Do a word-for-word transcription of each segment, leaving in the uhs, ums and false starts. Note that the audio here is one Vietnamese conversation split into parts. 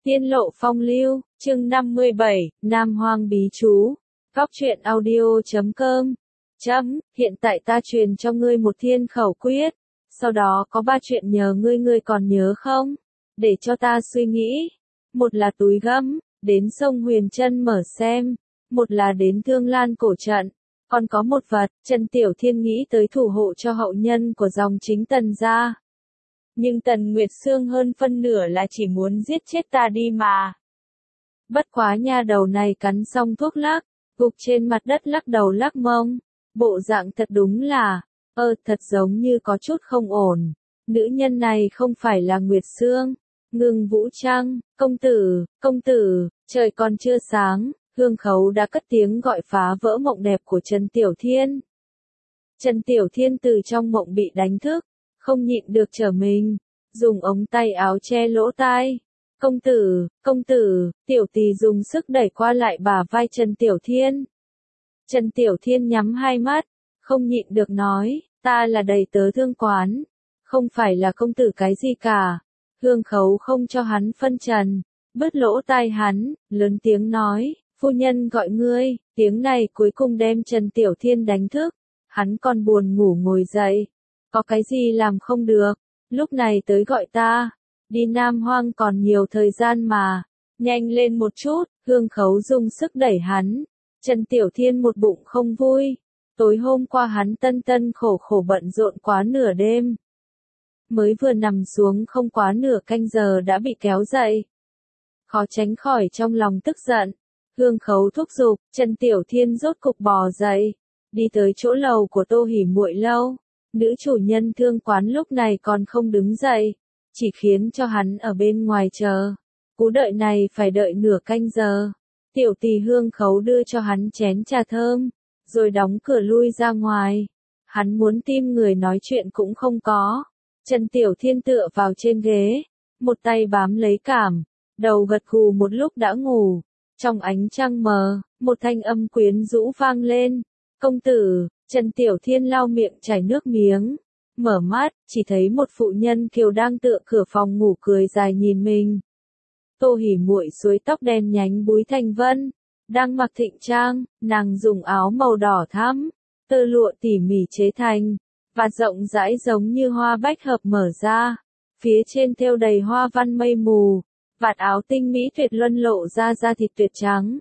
Tiên lộ phong lưu, chương năm mươi bảy, Nam Hoang bí chú. Góc truyện audio chấm com. Chấm, hiện tại ta truyền cho ngươi một thiên khẩu quyết. Sau đó có ba chuyện nhờ ngươi ngươi còn nhớ không? Để cho ta suy nghĩ. Một là túi gấm, đến sông Huyền Trân mở xem. Một là đến Thương Lan cổ trận. Còn có một vật, Trần Tiểu Thiên nghĩ tới thủ hộ cho hậu nhân của dòng chính Tần gia. Nhưng Tần Nguyệt Sương hơn phân nửa là chỉ muốn giết chết ta đi mà. Bất quá nha đầu này cắn xong thuốc lắc, gục trên mặt đất lắc đầu lắc mông. Bộ dạng thật đúng là, ơ thật giống như có chút không ổn. Nữ nhân này không phải là Nguyệt Sương. Ngưng Vũ Trăng, công tử, công tử, trời còn chưa sáng, Hương Khấu đã cất tiếng gọi phá vỡ mộng đẹp của Trần Tiểu Thiên. Trần Tiểu Thiên từ trong mộng bị đánh thức. Không nhịn được trở mình, dùng ống tay áo che lỗ tai. Công tử, công tử, tiểu tỳ dùng sức đẩy qua lại bả vai Trần Tiểu Thiên. Trần Tiểu Thiên nhắm hai mắt, không nhịn được nói, ta là đầy tớ thương quán, không phải là công tử cái gì cả. Hương Khấu không cho hắn phân trần, bứt lỗ tai hắn, lớn tiếng nói, phu nhân gọi ngươi. Tiếng này cuối cùng đem Trần Tiểu Thiên đánh thức, hắn còn buồn ngủ ngồi dậy. Có cái gì làm không được, lúc này tới gọi ta, đi Nam Hoang còn nhiều thời gian mà, nhanh lên một chút. Hương Khấu dùng sức đẩy hắn, Trần Tiểu Thiên một bụng không vui, tối hôm qua hắn tân tân khổ khổ bận rộn quá nửa đêm. Mới vừa nằm xuống không quá nửa canh giờ đã bị kéo dậy. Khó tránh khỏi trong lòng tức giận, Hương Khấu thúc giục, Trần Tiểu Thiên rốt cục bò dậy, đi tới chỗ lầu của Tô Hỉ Muội lâu. Nữ chủ nhân thương quán lúc này còn không đứng dậy, chỉ khiến cho hắn ở bên ngoài chờ. Cú đợi này phải đợi nửa canh giờ. Tiểu tỳ Hương Khấu đưa cho hắn chén trà thơm, rồi đóng cửa lui ra ngoài. Hắn muốn tìm người nói chuyện cũng không có. Trần Tiểu Thiên tựa vào trên ghế, một tay bám lấy cảm, đầu gật gù một lúc đã ngủ. Trong ánh trăng mờ, một thanh âm quyến rũ vang lên. Công tử. Trần Tiểu Thiên lau miệng chảy nước miếng, mở mắt, chỉ thấy một phụ nhân kiều đang tựa cửa phòng ngủ cười dài nhìn mình. Tô Hỉ Muội xuối tóc đen nhánh búi thành vân, đang mặc thịnh trang, nàng dùng áo màu đỏ thắm, tơ lụa tỉ mỉ chế thành, và rộng rãi giống như hoa bách hợp mở ra, phía trên thêu đầy hoa văn mây mù, vạt áo tinh mỹ tuyệt luân lộ ra da thịt tuyệt trắng.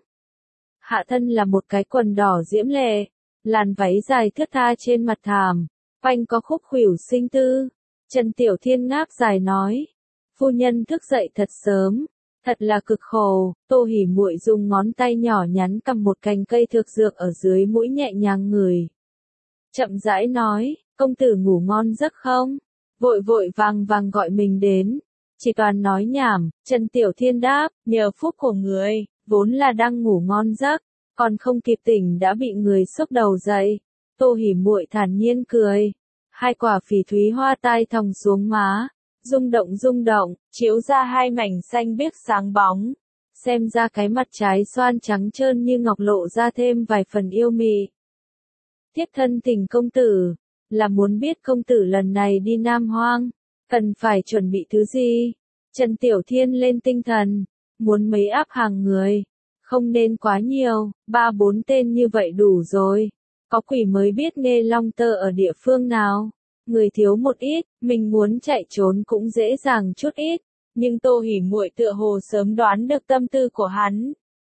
Hạ thân là một cái quần đỏ diễm lệ. Làn váy dài thướt tha trên mặt thảm, quanh có khúc khuỷu xinh tư. Trần Tiểu Thiên ngáp dài nói, phu nhân thức dậy thật sớm, thật là cực khổ. Tô Hỉ Muội dùng ngón tay nhỏ nhắn cầm một cành cây thược dược ở dưới mũi nhẹ nhàng ngửi. Chậm rãi nói, công tử ngủ ngon giấc không? Vội vội vàng vàng gọi mình đến, chỉ toàn nói nhảm. Trần Tiểu Thiên đáp, nhờ phúc của người, vốn là đang ngủ ngon giấc. Còn không kịp tỉnh đã bị người xốc đầu dậy. Tô Hỉ Muội thản nhiên cười. Hai quả phỉ thúy hoa tai thòng xuống má, rung động rung động, chiếu ra hai mảnh xanh biếc sáng bóng. Xem ra cái mặt trái xoan trắng trơn như ngọc lộ ra thêm vài phần yêu mị. Thiếp thân thỉnh công tử, là muốn biết công tử lần này đi Nam Hoang, cần phải chuẩn bị thứ gì? Trần Tiểu Thiên lên tinh thần, muốn mấy áp hàng người. Không nên quá nhiều, ba bốn tên như vậy đủ rồi. Có quỷ mới biết Nghê Long Tơ ở địa phương nào. Người thiếu một ít, mình muốn chạy trốn cũng dễ dàng chút ít. Nhưng Tô Hỉ Muội tựa hồ sớm đoán được tâm tư của hắn.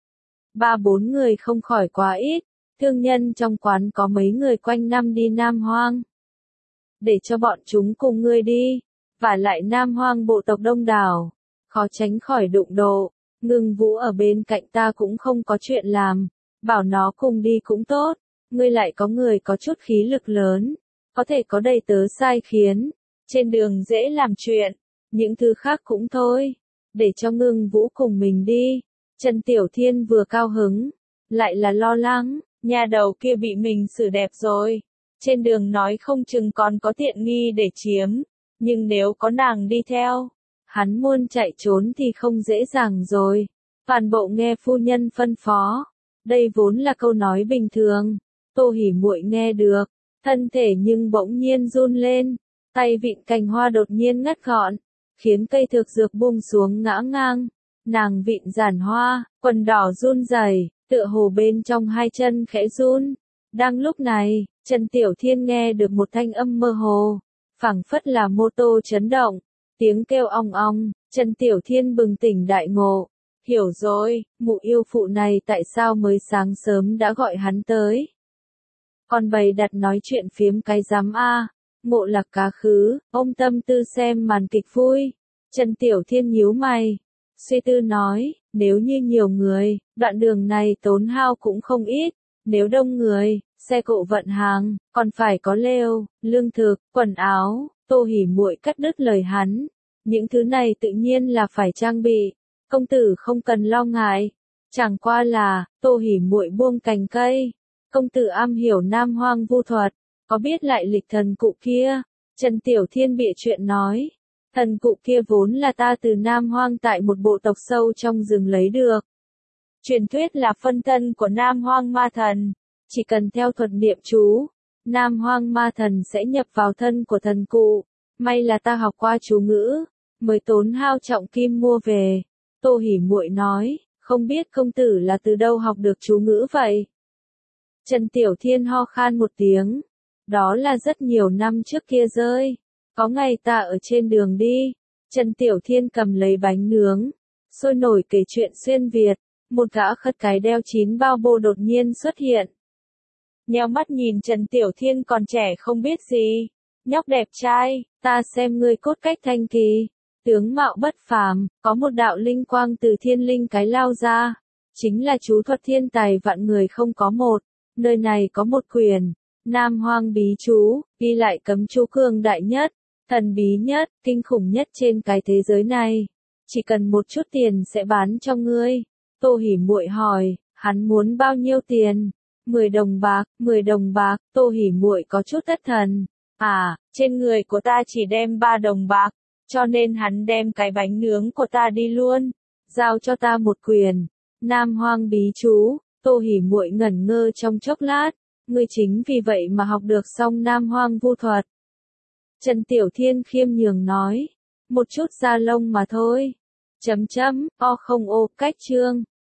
Ba bốn người không khỏi quá ít. Thương nhân trong quán có mấy người quanh năm đi Nam Hoang. Để cho bọn chúng cùng ngươi đi. Và lại Nam Hoang bộ tộc đông đảo, khó tránh khỏi đụng độ. Ngưng Vũ ở bên cạnh ta cũng không có chuyện làm, bảo nó cùng đi cũng tốt, ngươi lại có người có chút khí lực lớn, có thể có đầy tớ sai khiến, trên đường dễ làm chuyện, những thứ khác cũng thôi, để cho Ngưng Vũ cùng mình đi. Trần Tiểu Thiên vừa cao hứng, lại là lo lắng, nhà đầu kia bị mình xử đẹp rồi, trên đường nói không chừng còn có tiện nghi để chiếm, nhưng nếu có nàng đi theo, hắn muốn chạy trốn thì không dễ dàng rồi. Toàn bộ nghe phu nhân phân phó. Đây vốn là câu nói bình thường. Tô Hỉ Muội nghe được, thân thể nhưng bỗng nhiên run lên, tay vịn cành hoa đột nhiên ngắt gọn, khiến cây thực dược buông xuống ngã ngang. Nàng vịn giản hoa, quần đỏ run rẩy, tựa hồ bên trong hai chân khẽ run. Đang lúc này, Trần Tiểu Thiên nghe được một thanh âm mơ hồ, phảng phất là mô tô chấn động, tiếng kêu ong ong, Trần Tiểu Thiên bừng tỉnh đại ngộ. Hiểu rồi, mụ yêu phụ này tại sao mới sáng sớm đã gọi hắn tới. Còn bày đặt nói chuyện phiếm cái giám a, ngộ lạc cá khứ, ông tâm tư xem màn kịch vui. Trần Tiểu Thiên nhíu mày, suy tư nói, nếu như nhiều người, đoạn đường này tốn hao cũng không ít, nếu đông người, xe cộ vận hàng, còn phải có lều, lương thực, quần áo. Tô Hỉ Muội cắt đứt lời hắn, những thứ này tự nhiên là phải trang bị, công tử không cần lo ngại, chẳng qua là, Tô Hỉ Muội buông cành cây, công tử am hiểu Nam Hoang vu thuật, có biết lại lịch thần cụ kia. Trần Tiểu Thiên bịa chuyện nói, thần cụ kia vốn là ta từ Nam Hoang tại một bộ tộc sâu trong rừng lấy được. Truyền thuyết là phân thân của Nam Hoang ma thần, chỉ cần theo thuật niệm chú, Nam Hoang ma thần sẽ nhập vào thân của thần cụ. May là ta học qua chú ngữ, mới tốn hao trọng kim mua về. Tô Hỉ Muội nói, không biết công tử là từ đâu học được chú ngữ vậy? Trần Tiểu Thiên ho khan một tiếng, đó là rất nhiều năm trước kia rơi. Có ngày ta ở trên đường đi, Trần Tiểu Thiên cầm lấy bánh nướng, sôi nổi kể chuyện xuyên Việt, một gã khất cái đeo chín bao bô đột nhiên xuất hiện. Nheo mắt nhìn Trần Tiểu Thiên còn trẻ không biết gì, nhóc đẹp trai, ta xem ngươi cốt cách thanh kỳ, tướng mạo bất phàm, có một đạo linh quang từ thiên linh cái lao ra, chính là chú thuật thiên tài vạn người không có một, nơi này có một quyển, Nam Hoang bí chú, ghi lại cấm chú cường đại nhất, thần bí nhất, kinh khủng nhất trên cái thế giới này, chỉ cần một chút tiền sẽ bán cho ngươi. Tô Hỉ Muội hỏi, hắn muốn bao nhiêu tiền? mười đồng bạc, mười đồng bạc, Tô Hỉ Muội có chút thất thần. À, trên người của ta chỉ đem ba đồng bạc, cho nên hắn đem cái bánh nướng của ta đi luôn, giao cho ta một quyền. Nam Hoang bí chú, Tô Hỉ Muội ngẩn ngơ trong chốc lát, ngươi chính vì vậy mà học được xong Nam Hoang vu thuật. Trần Tiểu Thiên khiêm nhường nói, một chút da lông mà thôi. Chấm chấm, o không ô, cách chương.